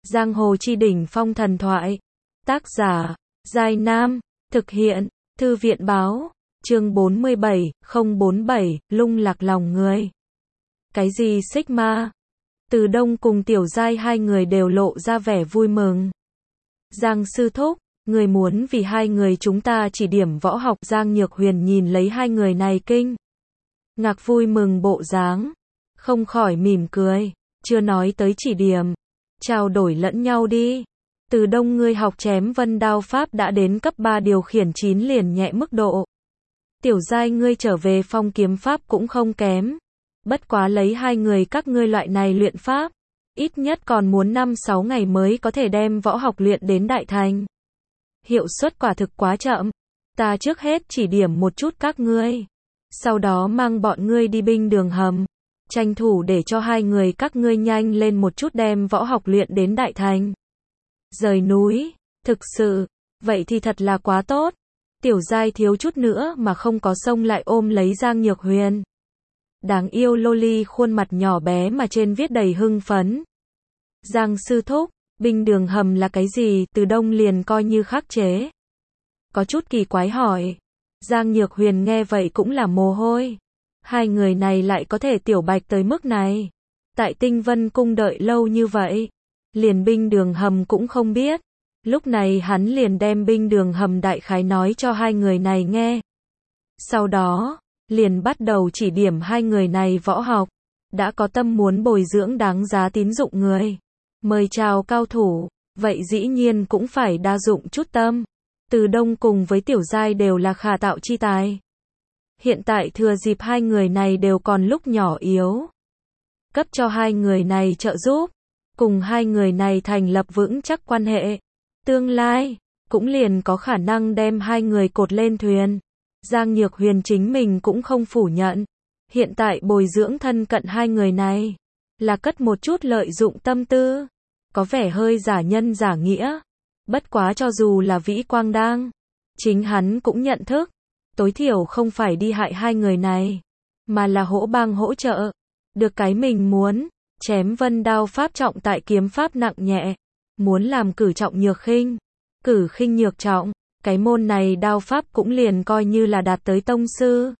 Giang hồ chi đỉnh phong thần thoại. Tác giả, Giai Nam. Thực hiện, Thư viện báo. Chương 47, 047, lung lạc lòng người. Cái gì Sigma? Từ Đông cùng Tiểu Giai hai người đều lộ ra vẻ vui mừng. Giang sư thúc, người muốn vì hai người chúng ta chỉ điểm võ học. Giang Nhược Huyền nhìn lấy hai người này kinh ngạc vui mừng bộ dáng, không khỏi mỉm cười. Chưa nói tới chỉ điểm, trao đổi lẫn nhau đi. Từ Đông ngươi học chém vân đao pháp đã đến cấp 3 điều khiển 9 liền nhẹ mức độ. Tiểu Giai ngươi trở về phong kiếm pháp cũng không kém. Bất quá lấy hai người các ngươi loại này luyện pháp, ít nhất còn muốn 5-6 ngày mới có thể đem võ học luyện đến đại thành. Hiệu suất quả thực quá chậm. Ta trước hết chỉ điểm một chút các ngươi, sau đó mang bọn ngươi đi binh đường hầm, tranh thủ để cho hai người các ngươi nhanh lên một chút đem võ học luyện đến đại thành. Rời núi, thực sự, vậy thì thật là quá tốt. Tiểu Giai thiếu chút nữa mà không có xông lại ôm lấy Giang Nhược Huyền. Đáng yêu loli khuôn mặt nhỏ bé mà trên viết đầy hưng phấn. Giang sư thúc, binh đường hầm là cái gì? Từ Đông liền coi như khắc chế, có chút kỳ quái hỏi. Giang Nhược Huyền nghe vậy cũng là mồ hôi. Hai người này lại có thể tiểu bạch tới mức này. Tại Tinh Vân Cung đợi lâu như vậy, liền binh đường hầm cũng không biết. Lúc này hắn liền đem binh đường hầm đại khái nói cho hai người này nghe. Sau đó, liền bắt đầu chỉ điểm hai người này võ học. Đã có tâm muốn bồi dưỡng đáng giá tín dụng người, mời chào cao thủ, vậy dĩ nhiên cũng phải đa dụng chút tâm. Từ Đông cùng với Tiểu Giai đều là khả tạo chi tài. Hiện tại thừa dịp hai người này đều còn lúc nhỏ yếu, cấp cho hai người này trợ giúp, cùng hai người này thành lập vững chắc quan hệ. Tương lai, cũng liền có khả năng đem hai người cột lên thuyền. Giang Nhược Huyền chính mình cũng không phủ nhận. Hiện tại bồi dưỡng thân cận hai người này, là cất một chút lợi dụng tâm tư. Có vẻ hơi giả nhân giả nghĩa. Bất quá cho dù là Vĩ Quang Đang, chính hắn cũng nhận thức. Tối thiểu không phải đi hại hai người này, mà là hỗ bang hỗ trợ. Được cái mình muốn, chém vân đao pháp trọng tại kiếm pháp nặng nhẹ. Muốn làm cử trọng nhược khinh, cử khinh nhược trọng. Cái môn này đao pháp cũng liền coi như là đạt tới tông sư.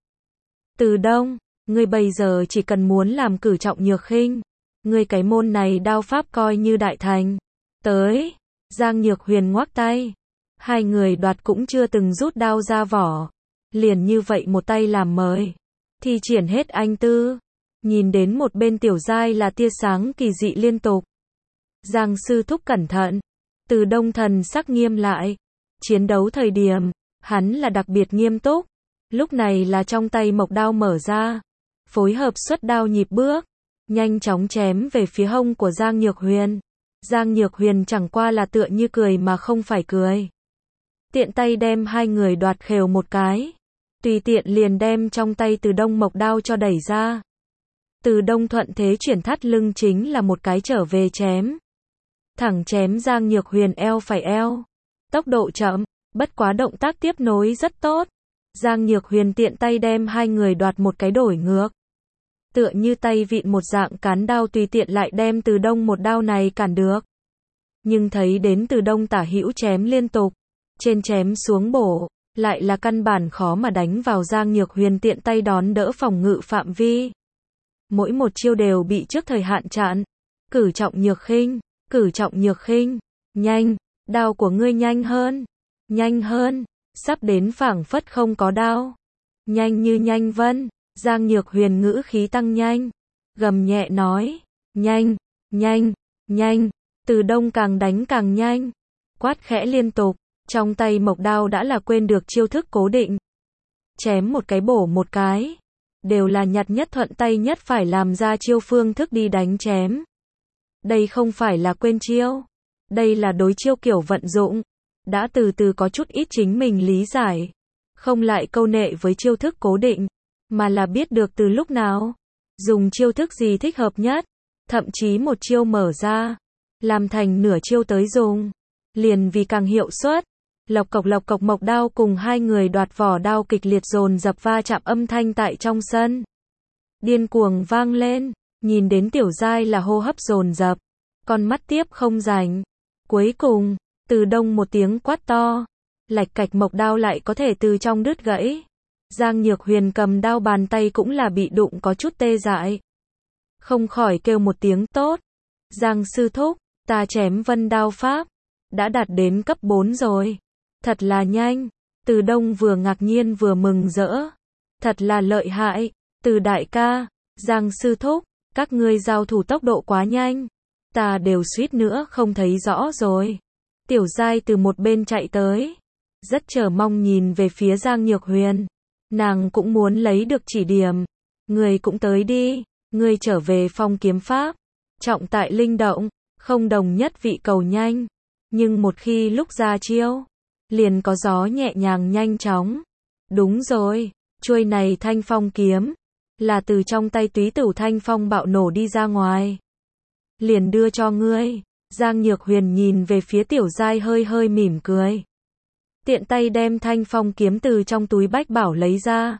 Từ Đông, ngươi bây giờ chỉ cần muốn làm cử trọng nhược khinh, ngươi cái môn này đao pháp coi như đại thành. Tới, Giang Nhược Huyền ngoắc tay. Hai người đoạt cũng chưa từng rút đao ra vỏ, liền như vậy một tay làm mời, thi triển hết anh tư. Nhìn đến một bên Tiểu Giai là tia sáng kỳ dị liên tục. Giang sư thúc cẩn thận. Từ Đông thần sắc nghiêm lại. Chiến đấu thời điểm, hắn là đặc biệt nghiêm túc. Lúc này là trong tay mộc đao mở ra, phối hợp xuất đao nhịp bước, nhanh chóng chém về phía hông của Giang Nhược Huyền. Giang Nhược Huyền chẳng qua là tựa như cười mà không phải cười. Tiện tay đem hai người đoạt khều một cái, tùy tiện liền đem trong tay Từ Đông mộc đao cho đẩy ra. Từ Đông thuận thế chuyển thắt lưng chính là một cái trở về chém. Thẳng chém Giang Nhược Huyền eo phải eo. Tốc độ chậm, bất quá động tác tiếp nối rất tốt. Giang Nhược Huyền tiện tay đem hai người đoạt một cái đổi ngược. Tựa như tay vịn một dạng cán đao tùy tiện lại đem Từ Đông một đao này cản được. Nhưng thấy đến Từ Đông tả hữu chém liên tục, trên chém xuống bổ, lại là căn bản khó mà đánh vào Giang Nhược Huyền tiện tay đón đỡ phòng ngự phạm vi. Mỗi một chiêu đều bị trước thời hạn chặn. Cử trọng nhược khinh, cử trọng nhược khinh, nhanh, đao của ngươi nhanh hơn, sắp đến phảng phất không có đao. Nhanh như nhanh vân. Giang Nhược Huyền ngữ khí tăng nhanh, gầm nhẹ nói, nhanh. Từ Đông càng đánh càng nhanh, quát khẽ liên tục, trong tay mộc đao đã là quên được chiêu thức cố định. Chém một cái bổ một cái, đều là nhặt nhất thuận tay nhất phải làm ra chiêu phương thức đi đánh chém. Đây không phải là quên chiêu, đây là đối chiêu kiểu vận dụng, đã từ từ có chút ít chính mình lý giải, không lại câu nệ với chiêu thức cố định, mà là biết được từ lúc nào, dùng chiêu thức gì thích hợp nhất, thậm chí một chiêu mở ra, làm thành nửa chiêu tới dùng, liền vì càng hiệu suất. Lộc cộc mộc đao cùng hai người đoạt vỏ đao kịch liệt dồn dập va chạm âm thanh tại trong sân điên cuồng vang lên. Nhìn đến Tiểu Giai là hô hấp dồn dập, con mắt tiếp không rảnh. Cuối cùng, Từ Đông một tiếng quát to, lạch cạch mộc đao lại có thể từ trong đứt gãy. Giang Nhược Huyền cầm đao bàn tay cũng là bị đụng có chút tê dại. Không khỏi kêu một tiếng tốt. Giang sư thúc, ta chém vân đao pháp, đã đạt đến cấp 4 rồi. Thật là nhanh. Từ Đông vừa ngạc nhiên vừa mừng rỡ. Thật là lợi hại. Từ đại ca, Giang sư thúc, các ngươi giao thủ tốc độ quá nhanh. Ta đều suýt nữa không thấy rõ rồi. Tiểu Giai từ một bên chạy tới. Rất chờ mong nhìn về phía Giang Nhược Huyền. Nàng cũng muốn lấy được chỉ điểm. Người cũng tới đi. Người trở về phong kiếm pháp. Trọng tại linh động. Không đồng nhất vị cầu nhanh. Nhưng một khi lúc ra chiêu, liền có gió nhẹ nhàng nhanh chóng. Đúng rồi. Chuôi này thanh phong kiếm. Là từ trong tay túy tửu thanh phong bạo nổ đi ra ngoài. Liền đưa cho ngươi. Giang Nhược Huyền nhìn về phía Tiểu Giai hơi hơi mỉm cười. Tiện tay đem thanh phong kiếm từ trong túi bách bảo lấy ra.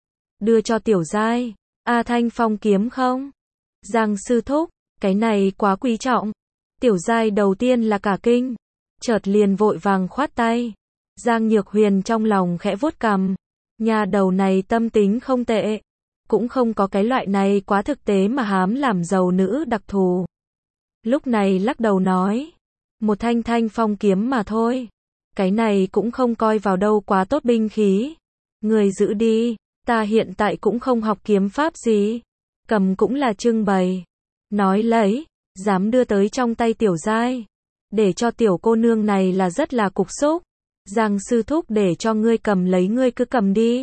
Đưa cho Tiểu Giai. Thanh phong kiếm không? Giang sư thúc, cái này quá quý trọng. Tiểu Giai đầu tiên là cả kinh. Chợt liền vội vàng khoát tay. Giang Nhược Huyền trong lòng khẽ vuốt cằm. Nhà đầu này tâm tính không tệ. Cũng không có cái loại này quá thực tế mà hám làm giàu nữ đặc thù. Lúc này lắc đầu nói. Một thanh thanh phong kiếm mà thôi. Cái này cũng không coi vào đâu quá tốt binh khí. Người giữ đi. Ta hiện tại cũng không học kiếm pháp gì. Cầm cũng là trưng bày. Nói lấy. Dám đưa tới trong tay Tiểu Giai. Để cho tiểu cô nương này là rất là cục xúc. Giang sư thúc để cho ngươi cầm lấy ngươi cứ cầm đi.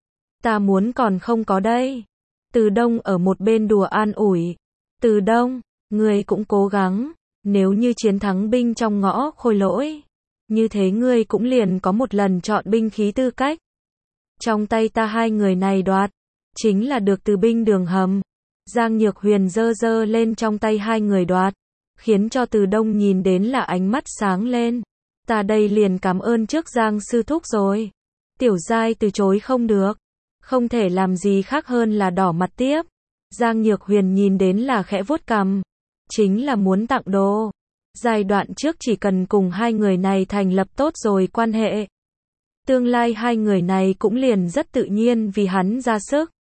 Ta muốn còn không có đây. Từ Đông ở một bên đùa an ủi. Từ Đông, ngươi cũng cố gắng. Nếu như chiến thắng binh trong ngõ Khôi Lỗi. Như thế ngươi cũng liền có một lần chọn binh khí tư cách. Trong tay ta hai người này đoạt. Chính là được từ binh đường hầm. Giang Nhược Huyền giơ giơ lên trong tay hai người đoạt. Khiến cho Từ Đông nhìn đến là ánh mắt sáng lên. Ta đây liền cảm ơn trước Giang sư thúc rồi. Tiểu Giai từ chối không được. Không thể làm gì khác hơn là đỏ mặt tiếp. Giang Nhược Huyền nhìn đến là khẽ vuốt cằm. Chính là muốn tặng đồ. Giai đoạn trước chỉ cần cùng hai người này thành lập tốt rồi quan hệ. Tương lai hai người này cũng liền rất tự nhiên vì hắn ra sức.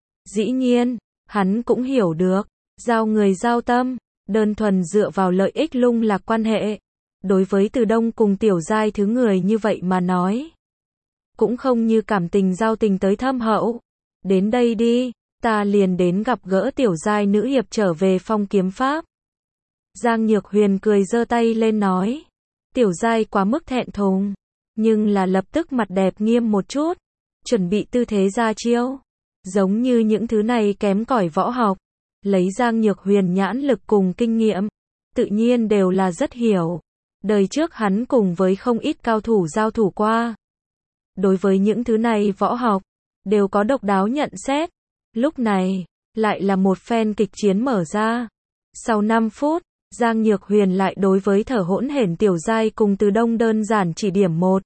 Dĩ nhiên, hắn cũng hiểu được. Giao người giao tâm. Đơn thuần dựa vào lợi ích lung lạc quan hệ. Đối với Từ Đông cùng Tiểu Giai thứ người như vậy mà nói. Cũng không như cảm tình giao tình tới thâm hậu. Đến đây đi, ta liền đến gặp gỡ Tiểu Giai nữ hiệp trở về phong kiếm pháp. Giang Nhược Huyền cười giơ tay lên nói. Tiểu Giai quá mức thẹn thùng. Nhưng là lập tức mặt đẹp nghiêm một chút. Chuẩn bị tư thế ra chiêu. Giống như những thứ này kém cỏi võ học. Lấy Giang Nhược Huyền nhãn lực cùng kinh nghiệm. Tự nhiên đều là rất hiểu. Đời trước hắn cùng với không ít cao thủ giao thủ qua. Đối với những thứ này võ học, đều có độc đáo nhận xét. Lúc này, lại là một phen kịch chiến mở ra. Sau 5 phút, Giang Nhược Huyền lại đối với thở hỗn hển Tiểu Giai cùng Từ Đông đơn giản chỉ điểm 1,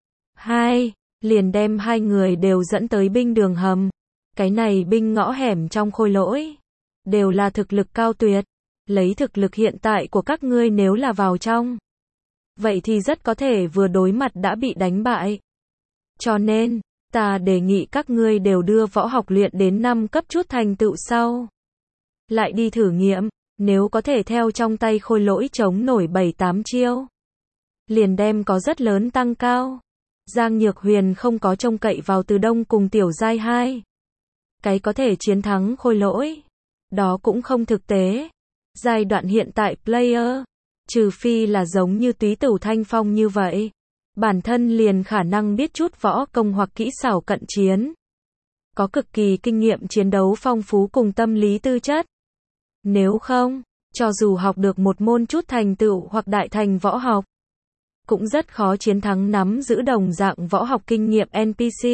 2, liền đem hai người đều dẫn tới binh đường hầm. Cái này binh ngõ hẻm trong Khôi Lỗi, đều là thực lực cao tuyệt. Lấy thực lực hiện tại của các ngươi nếu là vào trong, vậy thì rất có thể vừa đối mặt đã bị đánh bại. Cho nên, ta đề nghị các ngươi đều đưa võ học luyện đến 5 cấp chút thành tựu sau. Lại đi thử nghiệm, nếu có thể theo trong tay Khôi Lỗi chống nổi 7-8 chiêu. Liền đem có rất lớn tăng cao. Giang Nhược Huyền không có trông cậy vào Từ Đông cùng Tiểu Giai 2. Cái có thể chiến thắng Khôi Lỗi. Đó cũng không thực tế. Giai đoạn hiện tại player, trừ phi là giống như túy tửu thanh phong như vậy. Bản thân liền khả năng biết chút võ công hoặc kỹ xảo cận chiến. Có cực kỳ kinh nghiệm chiến đấu phong phú cùng tâm lý tư chất. Nếu không, cho dù học được một môn chút thành tựu hoặc đại thành võ học, cũng rất khó chiến thắng nắm giữ đồng dạng võ học kinh nghiệm NPC.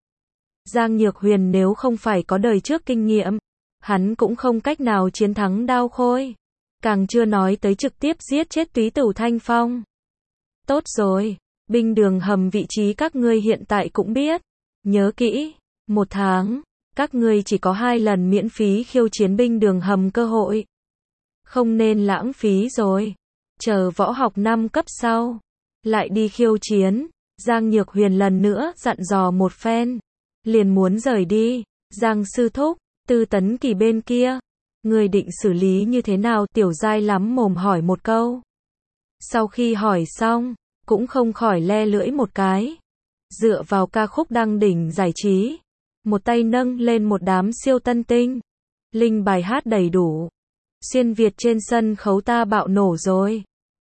Giang Nhược Huyền nếu không phải có đời trước kinh nghiệm, hắn cũng không cách nào chiến thắng Đao Khôi. Càng chưa nói tới trực tiếp giết chết túy tửu thanh phong. Tốt rồi, binh đường hầm vị trí các ngươi hiện tại cũng biết. Nhớ kỹ, 1 tháng, các ngươi chỉ có 2 lần miễn phí khiêu chiến binh đường hầm cơ hội. Không nên lãng phí rồi. Chờ võ học 5 cấp sau, lại đi khiêu chiến. Giang Nhược Huyền lần nữa dặn dò một phen, liền muốn rời đi. Giang sư thúc, Tư Tấn Kỳ bên kia, người định xử lý như thế nào? Tiểu Giai lắm mồm hỏi một câu. Sau khi hỏi xong, cũng không khỏi le lưỡi một cái. Dựa vào ca khúc đăng đỉnh giải trí, một tay nâng lên một đám siêu tân tinh, linh bài hát đầy đủ. Xuyên Việt trên sân khấu ta bạo nổ rồi.